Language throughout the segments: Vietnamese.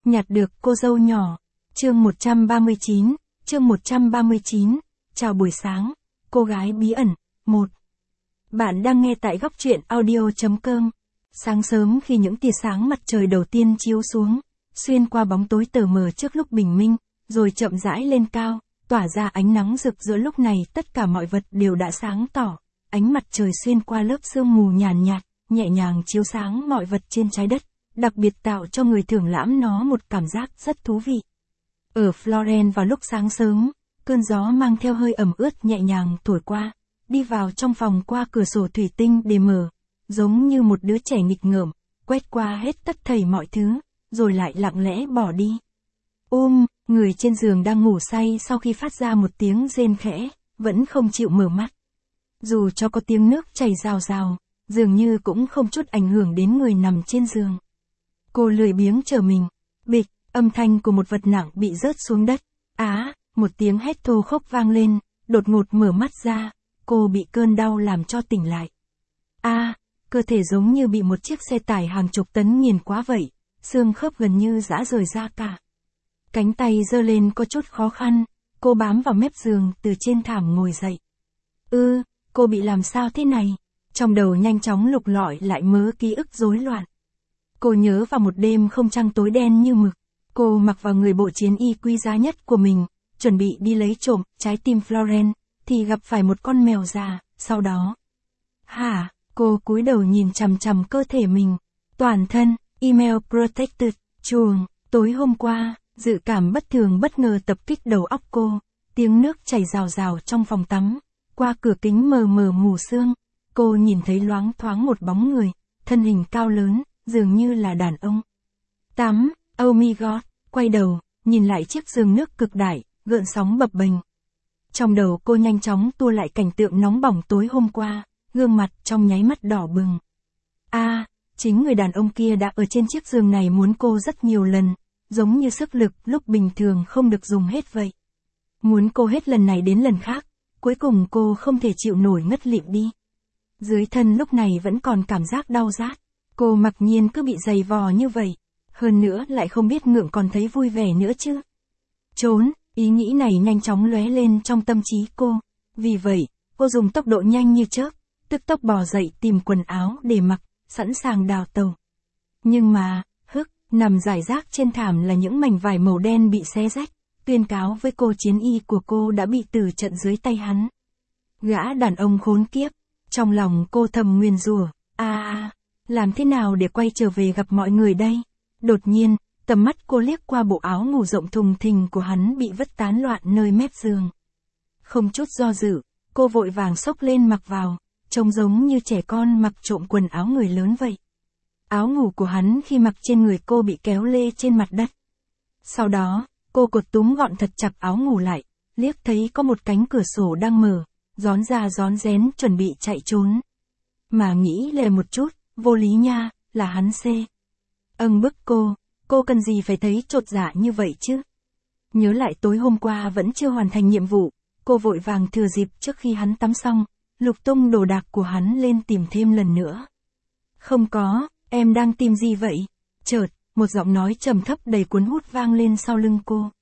Nhặt được cô dâu nhỏ. Chương 139, chương 139. Chào buổi sáng, cô gái bí ẩn. 1. Bạn đang nghe tại góc truyện audio.com. Sáng sớm khi những tia sáng mặt trời đầu tiên chiếu xuống, xuyên qua bóng tối tờ mờ trước lúc bình minh, rồi chậm rãi lên cao, tỏa ra ánh nắng rực rỡ. Lúc này tất cả mọi vật đều đã sáng tỏ, ánh mặt trời xuyên qua lớp sương mù nhàn nhạt, nhẹ nhàng chiếu sáng mọi vật trên trái đất, đặc biệt tạo cho người thưởng lãm nó một cảm giác rất thú vị. Ở Florence vào lúc sáng sớm, cơn gió mang theo hơi ẩm ướt nhẹ nhàng thổi qua, đi vào trong phòng qua cửa sổ thủy tinh để mở, giống như một đứa trẻ nghịch ngợm, quét qua hết tất thảy mọi thứ, rồi lại lặng lẽ bỏ đi. Người trên giường đang ngủ say sau khi phát ra một tiếng rên khẽ, vẫn không chịu mở mắt. Dù cho có tiếng nước chảy rào rào, dường như cũng không chút ảnh hưởng đến người nằm trên giường. Cô lười biếng trở mình, bịch, âm thanh của một vật nặng bị rớt xuống đất. Một tiếng hét thô khốc vang lên, đột ngột mở mắt ra, cô bị cơn đau làm cho tỉnh lại. Cơ thể giống như bị một chiếc xe tải hàng chục tấn nghiền quá vậy, xương khớp gần như rã rời ra cả. Cánh tay giơ lên có chút khó khăn, cô bám vào mép giường từ trên thảm ngồi dậy. Cô bị làm sao thế này? Trong đầu nhanh chóng lục lọi lại mớ ký ức rối loạn. Cô nhớ vào một đêm không trăng tối đen như mực, cô mặc vào người bộ chiến y quý giá nhất của mình, chuẩn bị đi lấy trộm trái tim Florence, thì gặp phải một con mèo già, sau đó. Cô cúi đầu nhìn chằm chằm cơ thể mình, toàn thân, email protected, chuồng, tối hôm qua, dự cảm bất thường bất ngờ tập kích đầu óc cô, tiếng nước chảy rào rào trong phòng tắm, qua cửa kính mờ mờ mù sương, cô nhìn thấy loáng thoáng một bóng người, thân hình cao lớn, dường như là đàn ông. Oh my god, quay đầu, nhìn lại chiếc giường nước cực đại, gợn sóng bập bềnh. Trong đầu cô nhanh chóng tua lại cảnh tượng nóng bỏng tối hôm qua, gương mặt trong nháy mắt đỏ bừng. Chính người đàn ông kia đã ở trên chiếc giường này muốn cô rất nhiều lần, giống như sức lực lúc bình thường không được dùng hết vậy. Muốn cô hết lần này đến lần khác, cuối cùng cô không thể chịu nổi ngất lịm đi. Dưới thân lúc này vẫn còn cảm giác đau rát, cô mặc nhiên cứ bị giày vò như vậy, hơn nữa lại không biết ngượng còn thấy vui vẻ nữa chứ. Trốn, ý nghĩ này nhanh chóng lóe lên trong tâm trí cô, vì vậy, cô dùng tốc độ nhanh như chớp, tức tốc bò dậy tìm quần áo để mặc, sẵn sàng đào tẩu. Nhưng mà, nằm rải rác trên thảm là những mảnh vải màu đen bị xé rách, tuyên cáo với cô chiến y của cô đã bị tử trận dưới tay hắn. Gã đàn ông khốn kiếp, trong lòng cô thầm nguyền rủa, làm thế nào để quay trở về gặp mọi người đây? Đột nhiên, tầm mắt cô liếc qua bộ áo ngủ rộng thùng thình của hắn bị vứt tán loạn nơi mép giường. Không chút do dự, cô vội vàng xốc lên mặc vào, trông giống như trẻ con mặc trộm quần áo người lớn vậy. Áo ngủ của hắn khi mặc trên người cô bị kéo lê trên mặt đất. Sau đó, cô cột túm gọn thật chặt áo ngủ lại, liếc thấy có một cánh cửa sổ đang mở, rón ra rón rén chuẩn bị chạy trốn. Mà nghĩ lệ một chút, vô lý nha, là hắn bức cô cần gì phải thấy chột dạ như vậy chứ? Nhớ lại tối hôm qua vẫn chưa hoàn thành nhiệm vụ, cô vội vàng thừa dịp trước khi hắn tắm xong, lục tung đồ đạc của hắn lên tìm thêm lần nữa. Không có, em đang tìm gì vậy? Chợt, một giọng nói trầm thấp đầy cuốn hút vang lên sau lưng cô.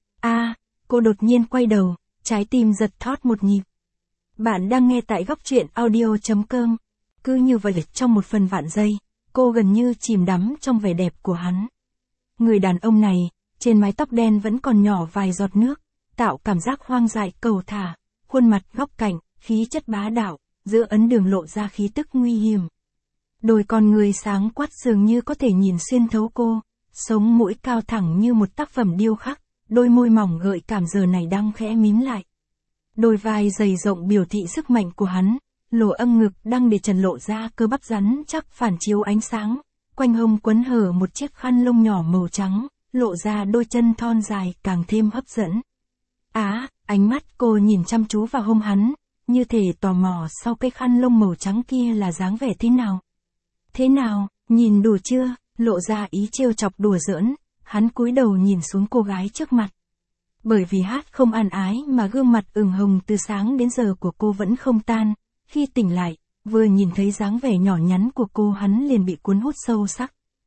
Cô đột nhiên quay đầu, trái tim giật thót một nhịp. Bạn đang nghe tại góc truyện audio.com. Cứ như vậy trong một phần vạn giây, cô gần như chìm đắm trong vẻ đẹp của hắn. Người đàn ông này, trên mái tóc đen vẫn còn nhỏ vài giọt nước, tạo cảm giác hoang dại cầu thả, khuôn mặt góc cạnh, khí chất bá đạo, giữa ấn đường lộ ra khí tức nguy hiểm. Đôi con người sáng quát dường như có thể nhìn xuyên thấu cô, sống mũi cao thẳng như một tác phẩm điêu khắc, đôi môi mỏng gợi cảm giờ này đang khẽ mím lại. Đôi vai dày rộng biểu thị sức mạnh của hắn, lỗ âm ngực đang để trần lộ ra cơ bắp rắn chắc phản chiếu ánh sáng, quanh hông quấn hở một chiếc khăn lông nhỏ màu trắng, lộ ra đôi chân thon dài càng thêm hấp dẫn. Ánh mắt cô nhìn chăm chú vào hông hắn, như thể tò mò sau cái khăn lông màu trắng kia là dáng vẻ thế nào. Thế nào, nhìn đủ chưa? Lộ ra ý trêu chọc đùa giỡn, hắn cúi đầu nhìn xuống cô gái trước mặt. Bởi vì hát không ăn ái mà gương mặt ửng hồng từ sáng đến giờ của cô vẫn không tan, khi tỉnh lại, vừa nhìn thấy dáng vẻ nhỏ nhắn của cô hắn liền bị cuốn hút sâu sắc.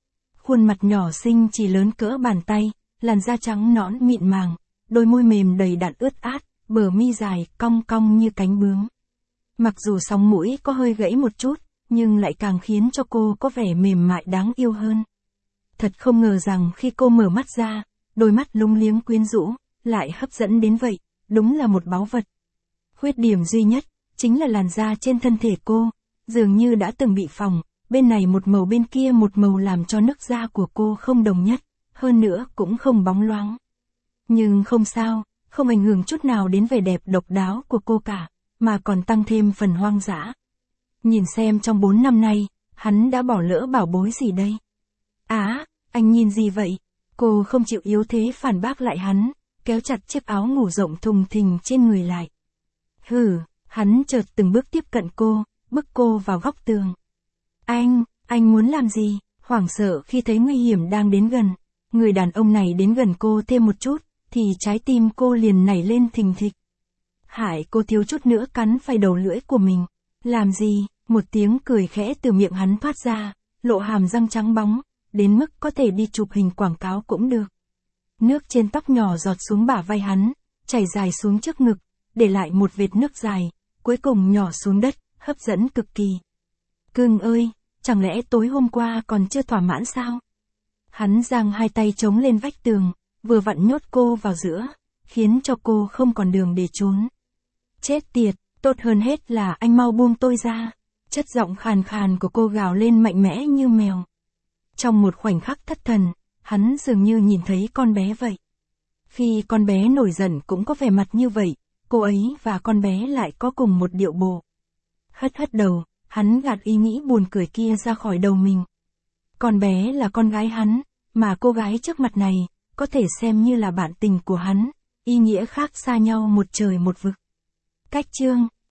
Khuôn mặt nhỏ xinh chỉ lớn cỡ bàn tay, làn da trắng nõn mịn màng, đôi môi mềm đầy đặn ướt át, bờ mi dài, cong cong như cánh bướm. Mặc dù sóng mũi có hơi gãy một chút, nhưng lại càng khiến cho cô có vẻ mềm mại đáng yêu hơn. Thật không ngờ rằng khi cô mở mắt ra, đôi mắt lúng liếng quyến rũ, lại hấp dẫn đến vậy, đúng là một báu vật. Khuyết điểm duy nhất, chính là làn da trên thân thể cô, dường như đã từng bị phỏng, bên này một màu bên kia một màu làm cho nước da của cô không đồng nhất, hơn nữa cũng không bóng loáng. Nhưng không sao, không ảnh hưởng chút nào đến vẻ đẹp độc đáo của cô cả, mà còn tăng thêm phần hoang dã. Nhìn xem trong 4 năm nay, hắn đã bỏ lỡ bảo bối gì đây? Anh nhìn gì vậy? Cô không chịu yếu thế phản bác lại hắn, kéo chặt chiếc áo ngủ rộng thùng thình trên người lại. Hắn chợt từng bước tiếp cận cô, bức cô vào góc tường. Anh muốn làm gì? Hoảng sợ khi thấy nguy hiểm đang đến gần. Người đàn ông này đến gần cô thêm một chút, thì trái tim cô liền nảy lên thình thịch. Hại cô thiếu chút nữa cắn phải đầu lưỡi của mình. Làm gì? Một tiếng cười khẽ từ miệng hắn thoát ra, lộ hàm răng trắng bóng, đến mức có thể đi chụp hình quảng cáo cũng được. Nước trên tóc nhỏ giọt xuống bả vai hắn, chảy dài xuống trước ngực, để lại một vệt nước dài, cuối cùng nhỏ xuống đất, hấp dẫn cực kỳ. Cưng ơi, chẳng lẽ tối hôm qua còn chưa thỏa mãn sao? Hắn giang hai tay chống lên vách tường, vừa vặn nhốt cô vào giữa, khiến cho cô không còn đường để trốn. Chết tiệt, tốt hơn hết là anh mau buông tôi ra. Chất giọng khàn khàn của cô gào lên mạnh mẽ như mèo. Trong một khoảnh khắc thất thần, hắn dường như nhìn thấy con bé vậy. Khi con bé nổi giận cũng có vẻ mặt như vậy, cô ấy và con bé lại có cùng một điệu bộ. Hất đầu, hắn gạt ý nghĩ buồn cười kia ra khỏi đầu mình. Con bé là con gái hắn, mà cô gái trước mặt này, có thể xem như là bạn tình của hắn, ý nghĩa khác xa nhau một trời một vực. Cách chương